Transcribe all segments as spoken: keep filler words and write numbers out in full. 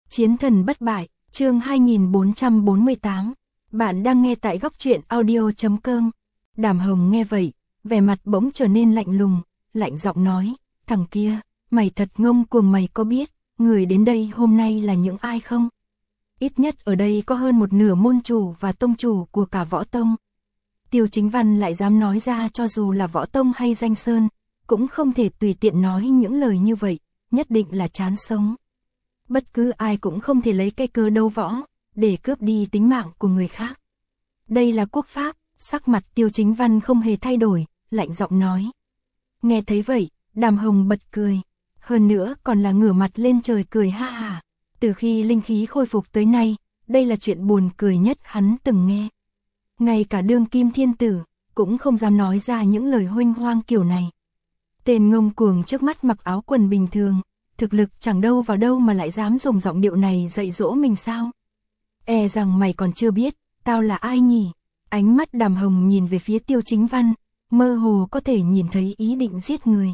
Chiến thần bất bại, chương hai nghìn bốn trăm bốn mươi tám. Bạn đang nghe tại góc truyện audio chấm com. Đàm Hồng nghe vậy, vẻ mặt bỗng trở nên lạnh lùng, lạnh giọng nói, thằng kia, mày thật ngông cuồng, mày có biết, người đến đây hôm nay là những ai không? Ít nhất ở đây có hơn một nửa môn chủ và tông chủ của cả võ tông. Tiêu Chính Văn lại dám nói ra, cho dù là võ tông hay danh sơn, cũng không thể tùy tiện nói những lời như vậy, nhất định là chán sống. Bất cứ ai cũng không thể lấy cái cớ đấu võ, để cướp đi tính mạng của người khác. Đây là quốc pháp, sắc mặt Tiêu Chính Văn không hề thay đổi, lạnh giọng nói. Nghe thấy vậy, Đàm Hồng bật cười, hơn nữa còn là ngửa mặt lên trời cười ha hả. Từ khi linh khí khôi phục tới nay, đây là chuyện buồn cười nhất hắn từng nghe. Ngay cả đương kim thiên tử, cũng không dám nói ra những lời huênh hoang kiểu này. Tên ngông cuồng trước mắt mặc áo quần bình thường, thực lực chẳng đâu vào đâu mà lại dám dùng giọng điệu này dạy dỗ mình sao? E rằng mày còn chưa biết, tao là ai nhỉ? Ánh mắt Đàm Hồng nhìn về phía Tiêu Chính Văn, mơ hồ có thể nhìn thấy ý định giết người.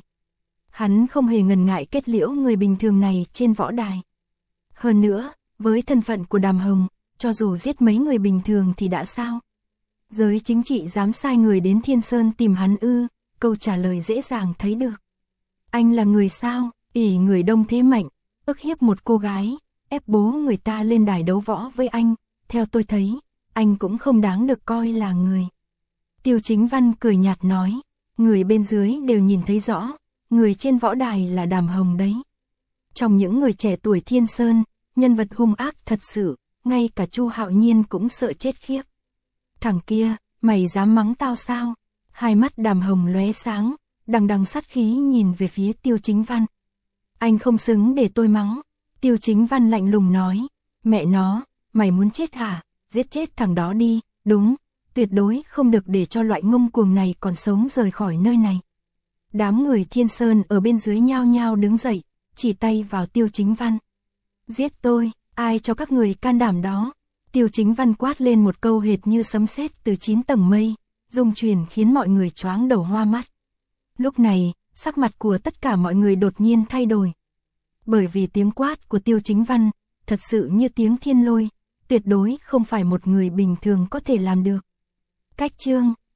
Hắn không hề ngần ngại kết liễu người bình thường này trên võ đài. Hơn nữa, với thân phận của Đàm Hồng, cho dù giết mấy người bình thường thì đã sao? Giới chính trị dám sai người đến Thiên Sơn tìm hắn ư? Câu trả lời dễ dàng thấy được. Anh là người sao? ỷ người đông thế mạnh, ức hiếp một cô gái, ép bố người ta lên đài đấu võ với anh, theo tôi thấy, anh cũng không đáng được coi là người. Tiêu Chính Văn cười nhạt nói, người bên dưới đều nhìn thấy rõ, người trên võ đài là Đàm Hồng đấy. Trong những người trẻ tuổi Thiên Sơn, nhân vật hung ác thật sự, ngay cả Chu Hạo Nhiên cũng sợ chết khiếp. Thằng kia, mày dám mắng tao sao? Hai mắt Đàm Hồng lóe sáng, đằng đằng sát khí nhìn về phía Tiêu Chính Văn. Anh không xứng để tôi mắng. Tiêu Chính Văn lạnh lùng nói, mẹ nó, mày muốn chết hả? Giết chết thằng đó đi, đúng, tuyệt đối không được để cho loại ngông cuồng này còn sống rời khỏi nơi này. Đám người Thiên Sơn ở bên dưới nhao nhao đứng dậy, chỉ tay vào Tiêu Chính Văn. Giết tôi, ai cho các người can đảm đó? Tiêu Chính Văn quát lên một câu hệt như sấm sét từ chín tầng mây, rung truyền khiến mọi người choáng đầu hoa mắt. Lúc này, sắc mặt của tất cả mọi người đột nhiên thay đổi. Bởi vì tiếng quát của Tiêu Chính Văn, thật sự như tiếng thiên lôi, tuyệt đối không phải một người bình thường có thể làm được. Cách chương